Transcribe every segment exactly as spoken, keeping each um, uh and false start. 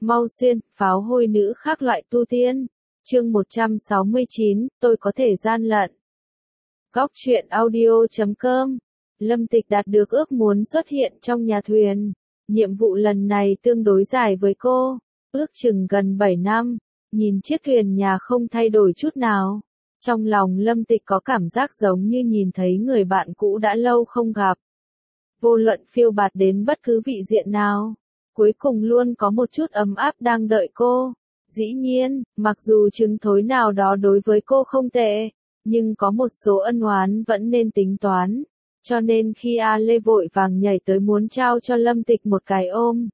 Mau xuyên, pháo hôi nữ khác loại tu tiên. Chương một trăm sáu mươi chín, tôi có thể gian lận. Góc truyện audio chấm com. Lâm Tịch đạt được ước muốn xuất hiện trong nhà thuyền. Nhiệm vụ lần này tương đối dài với cô, ước chừng gần bảy năm. Nhìn chiếc thuyền nhà không thay đổi chút nào. Trong lòng Lâm Tịch có cảm giác giống như nhìn thấy người bạn cũ đã lâu không gặp. Vô luận phiêu bạt đến bất cứ vị diện nào, cuối cùng luôn có một chút ấm áp đang đợi cô. Dĩ nhiên, mặc dù chứng thối nào đó đối với cô không tệ, nhưng có một số ân oán vẫn nên tính toán. Cho nên khi A Lê vội vàng nhảy tới muốn trao cho Lâm Tịch một cái ôm.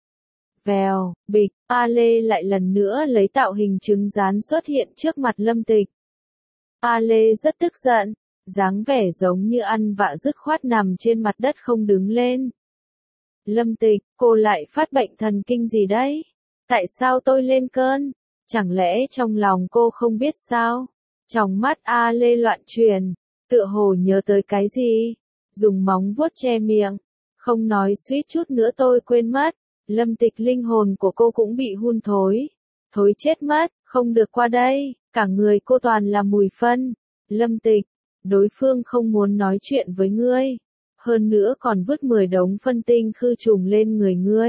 Vèo, bịch, A Lê lại lần nữa lấy tạo hình trứng rán xuất hiện trước mặt Lâm Tịch. A Lê rất tức giận, dáng vẻ giống như ăn vạ dứt khoát nằm trên mặt đất không đứng lên. Lâm Tịch, cô lại phát bệnh thần kinh gì đấy? Tại sao tôi lên cơn? Chẳng lẽ trong lòng cô không biết sao? Trong mắt A Lê loạn chuyển, tựa hồ nhớ tới cái gì? Dùng móng vuốt che miệng, không nói suýt chút nữa tôi quên mất. Lâm Tịch linh hồn của cô cũng bị hun thối. Thối chết mất, không được qua đây, cả người cô toàn là mùi phân. Lâm Tịch, đối phương không muốn nói chuyện với ngươi. Hơn nữa còn vứt mười đống phân tinh khư trùng lên người ngươi.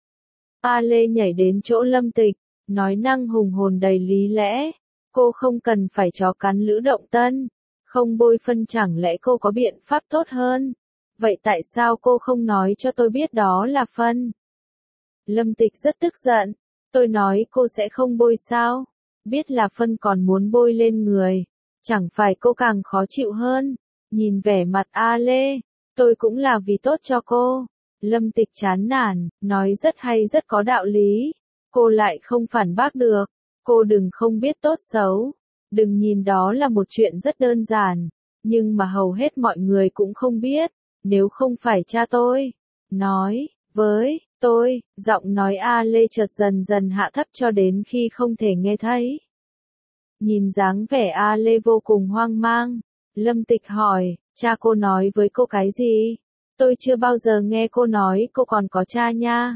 A Lê nhảy đến chỗ Lâm Tịch, nói năng hùng hồn đầy lý lẽ. Cô không cần phải chó cắn lữ động tân. Không bôi phân chẳng lẽ cô có biện pháp tốt hơn? Vậy tại sao cô không nói cho tôi biết đó là phân? Lâm Tịch rất tức giận. Tôi nói cô sẽ không bôi sao? Biết là phân còn muốn bôi lên người. Chẳng phải cô càng khó chịu hơn? Nhìn vẻ mặt A Lê, tôi cũng là vì tốt cho cô. Lâm Tịch chán nản, nói rất hay rất có đạo lý. Cô lại không phản bác được. Cô đừng không biết tốt xấu. Đừng nhìn đó là một chuyện rất đơn giản. Nhưng mà hầu hết mọi người cũng không biết. Nếu không phải cha tôi nói với tôi, giọng nói A Lê chợt dần dần hạ thấp cho đến khi không thể nghe thấy. Nhìn dáng vẻ A Lê vô cùng hoang mang. Lâm Tịch hỏi, cha cô nói với cô cái gì? Tôi chưa bao giờ nghe cô nói cô còn có cha nha.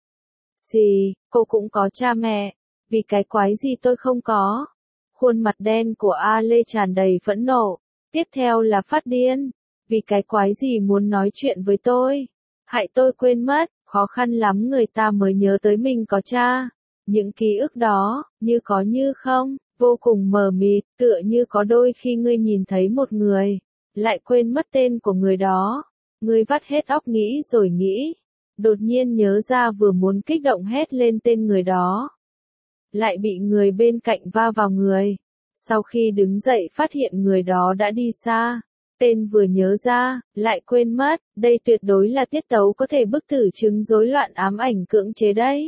Xì, cô cũng có cha mẹ. Vì cái quái gì tôi không có? Khuôn mặt đen của A Lê tràn đầy phẫn nộ. Tiếp theo là phát điên. Vì cái quái gì muốn nói chuyện với tôi? Hại tôi quên mất, khó khăn lắm người ta mới nhớ tới mình có cha. Những ký ức đó, như có như không, vô cùng mờ mịt, tựa như có đôi khi ngươi nhìn thấy một người, lại quên mất tên của người đó. Ngươi vắt hết óc nghĩ rồi nghĩ, đột nhiên nhớ ra vừa muốn kích động hét lên tên người đó. Lại bị người bên cạnh va vào người. Sau khi đứng dậy phát hiện người đó đã đi xa. Tên vừa nhớ ra, lại quên mất, đây tuyệt đối là tiết tấu có thể bức tử chứng rối loạn ám ảnh cưỡng chế đấy.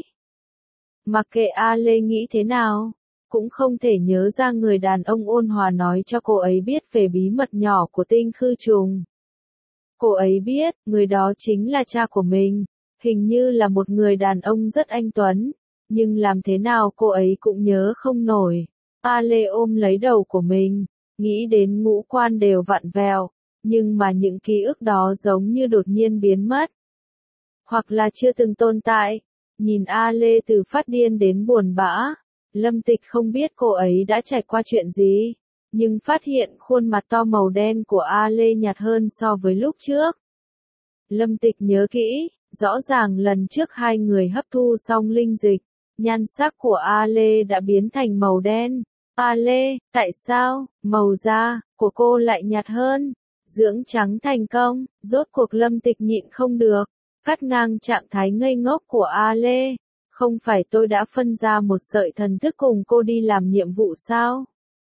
Mặc kệ A Lê nghĩ thế nào, cũng không thể nhớ ra người đàn ông ôn hòa nói cho cô ấy biết về bí mật nhỏ của tinh khư trùng. Cô ấy biết, người đó chính là cha của mình, hình như là một người đàn ông rất anh tuấn, nhưng làm thế nào cô ấy cũng nhớ không nổi. A Lê ôm lấy đầu của mình. Nghĩ đến ngũ quan đều vặn vẹo, nhưng mà những ký ức đó giống như đột nhiên biến mất. Hoặc là chưa từng tồn tại. Nhìn A Lê từ phát điên đến buồn bã, Lâm Tịch không biết cô ấy đã trải qua chuyện gì, nhưng phát hiện khuôn mặt to màu đen của A Lê nhạt hơn so với lúc trước. Lâm Tịch nhớ kỹ, rõ ràng lần trước hai người hấp thu xong linh dịch, nhan sắc của A Lê đã biến thành màu đen. A Lê, tại sao, màu da của cô lại nhạt hơn? Dưỡng trắng thành công, rốt cuộc Lâm Tịch nhịn không được, cắt ngang trạng thái ngây ngốc của A Lê. Không phải tôi đã phân ra một sợi thần thức cùng cô đi làm nhiệm vụ sao?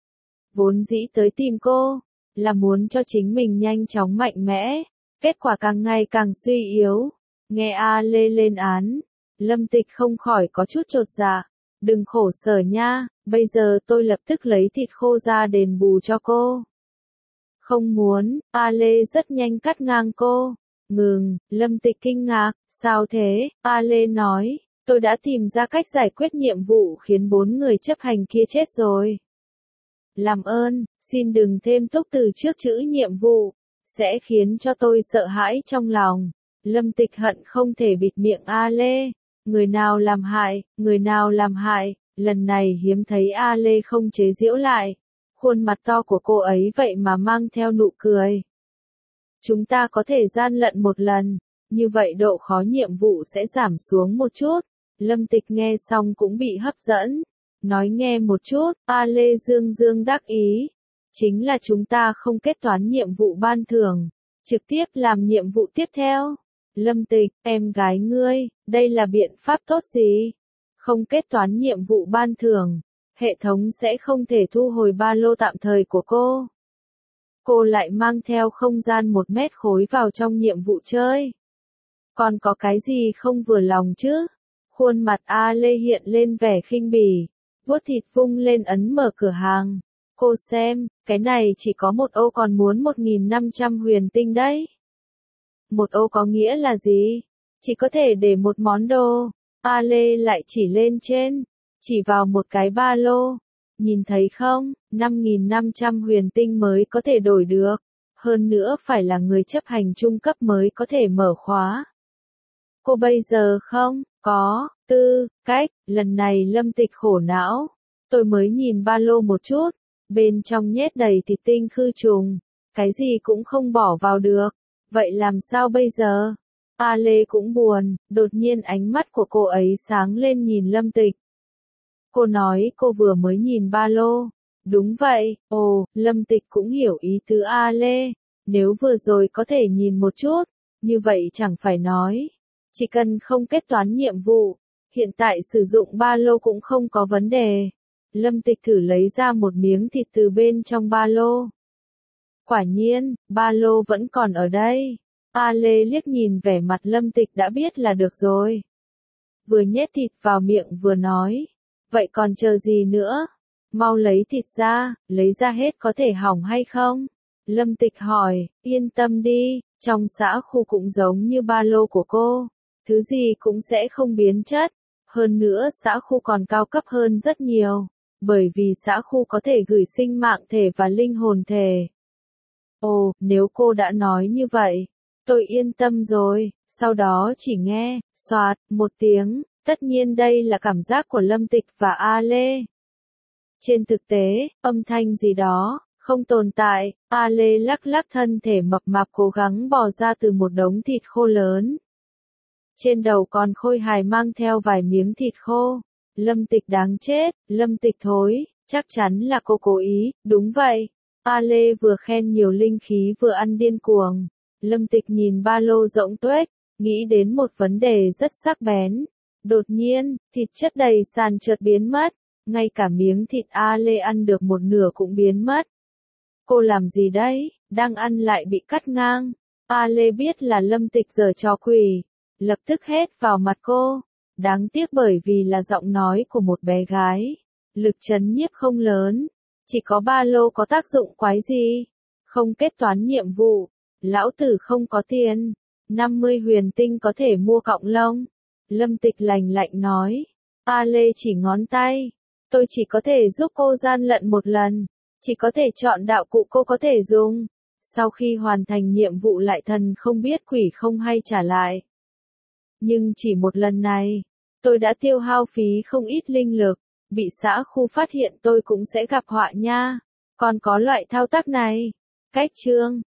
Vốn dĩ tới tìm cô, là muốn cho chính mình nhanh chóng mạnh mẽ, kết quả càng ngày càng suy yếu. Nghe A Lê lên án, Lâm Tịch không khỏi có chút chột dạ. Đừng khổ sở nha, bây giờ tôi lập tức lấy thịt khô ra đền bù cho cô. Không muốn, A Lê rất nhanh cắt ngang cô. Ngừng, Lâm Tịch kinh ngạc, sao thế? A Lê nói, tôi đã tìm ra cách giải quyết nhiệm vụ khiến bốn người chấp hành kia chết rồi. Làm ơn, xin đừng thêm túc từ trước chữ nhiệm vụ, sẽ khiến cho tôi sợ hãi trong lòng. Lâm Tịch hận không thể bịt miệng A Lê. Người nào làm hại, người nào làm hại, lần này hiếm thấy A Lê không chế giễu lại. Khuôn mặt to của cô ấy vậy mà mang theo nụ cười. Chúng ta có thể gian lận một lần, như vậy độ khó nhiệm vụ sẽ giảm xuống một chút. Lâm Tịch nghe xong cũng bị hấp dẫn. Nói nghe một chút, A Lê dương dương đắc ý. Chính là chúng ta không kết toán nhiệm vụ ban thưởng, trực tiếp làm nhiệm vụ tiếp theo. Lâm Tịch, em gái ngươi, đây là biện pháp tốt gì? Không kết toán nhiệm vụ ban thưởng, hệ thống sẽ không thể thu hồi ba lô tạm thời của cô. Cô lại mang theo không gian một mét khối vào trong nhiệm vụ chơi. Còn có cái gì không vừa lòng chứ? Khuôn mặt A Lê hiện lên vẻ khinh bỉ, vuốt thịt vung lên ấn mở cửa hàng. Cô xem, cái này chỉ có một ô còn muốn một nghìn năm trăm huyền tinh đấy. Một ô có nghĩa là gì? Chỉ có thể để một món đồ. A Lê lại chỉ lên trên, chỉ vào một cái ba lô. Nhìn thấy không, năm nghìn năm trăm huyền tinh mới có thể đổi được. Hơn nữa phải là người chấp hành trung cấp mới có thể mở khóa. Cô bây giờ không, có, tư, cách, lần này Lâm Tịch khổ não. Tôi mới nhìn ba lô một chút, bên trong nhét đầy thịt tinh khư trùng, cái gì cũng không bỏ vào được. Vậy làm sao bây giờ? A Lê cũng buồn, đột nhiên ánh mắt của cô ấy sáng lên nhìn Lâm Tịch. Cô nói cô vừa mới nhìn ba lô. Đúng vậy, ồ, Lâm Tịch cũng hiểu ý tứ A Lê. Nếu vừa rồi có thể nhìn một chút, như vậy chẳng phải nói. Chỉ cần không kết toán nhiệm vụ, hiện tại sử dụng ba lô cũng không có vấn đề. Lâm Tịch thử lấy ra một miếng thịt từ bên trong ba lô. Quả nhiên, ba lô vẫn còn ở đây. A Lê liếc nhìn vẻ mặt Lâm Tịch đã biết là được rồi. Vừa nhét thịt vào miệng vừa nói. Vậy còn chờ gì nữa? Mau lấy thịt ra, lấy ra hết có thể hỏng hay không? Lâm Tịch hỏi, yên tâm đi, trong xã khu cũng giống như ba lô của cô. Thứ gì cũng sẽ không biến chất. Hơn nữa xã khu còn cao cấp hơn rất nhiều. Bởi vì xã khu có thể gửi sinh mạng thể và linh hồn thể. Ồ, nếu cô đã nói như vậy, tôi yên tâm rồi. Sau đó chỉ nghe, xoạt, một tiếng. Tất nhiên đây là cảm giác của Lâm Tịch và A Lê. Trên thực tế, âm thanh gì đó, không tồn tại. A Lê lắc lắc thân thể mập mạp cố gắng bò ra từ một đống thịt khô lớn. Trên đầu còn khôi hài mang theo vài miếng thịt khô. Lâm Tịch đáng chết, Lâm Tịch thối, chắc chắn là cô cố ý, đúng vậy. A Lê vừa khen nhiều linh khí vừa ăn điên cuồng. Lâm Tịch nhìn ba lô rỗng tuếch, nghĩ đến một vấn đề rất sắc bén. Đột nhiên, thịt chất đầy sàn chợt biến mất, ngay cả miếng thịt A Lê ăn được một nửa cũng biến mất. Cô làm gì đấy, đang ăn lại bị cắt ngang. A Lê biết là Lâm Tịch giở trò quỷ, lập tức hét vào mặt cô. Đáng tiếc bởi vì là giọng nói của một bé gái, lực chấn nhiếp không lớn, chỉ có ba lô có tác dụng quái gì, không kết toán nhiệm vụ, lão tử không có tiền, năm mươi huyền tinh có thể mua cọng lông. Lâm Tịch lạnh lạnh nói, A Lê chỉ ngón tay, tôi chỉ có thể giúp cô gian lận một lần, chỉ có thể chọn đạo cụ cô có thể dùng, sau khi hoàn thành nhiệm vụ lại thần không biết quỷ không hay trả lại. Nhưng chỉ một lần này, tôi đã tiêu hao phí không ít linh lực, bị xã khu phát hiện tôi cũng sẽ gặp họa nha. Còn có loại thao tác này. Cách chương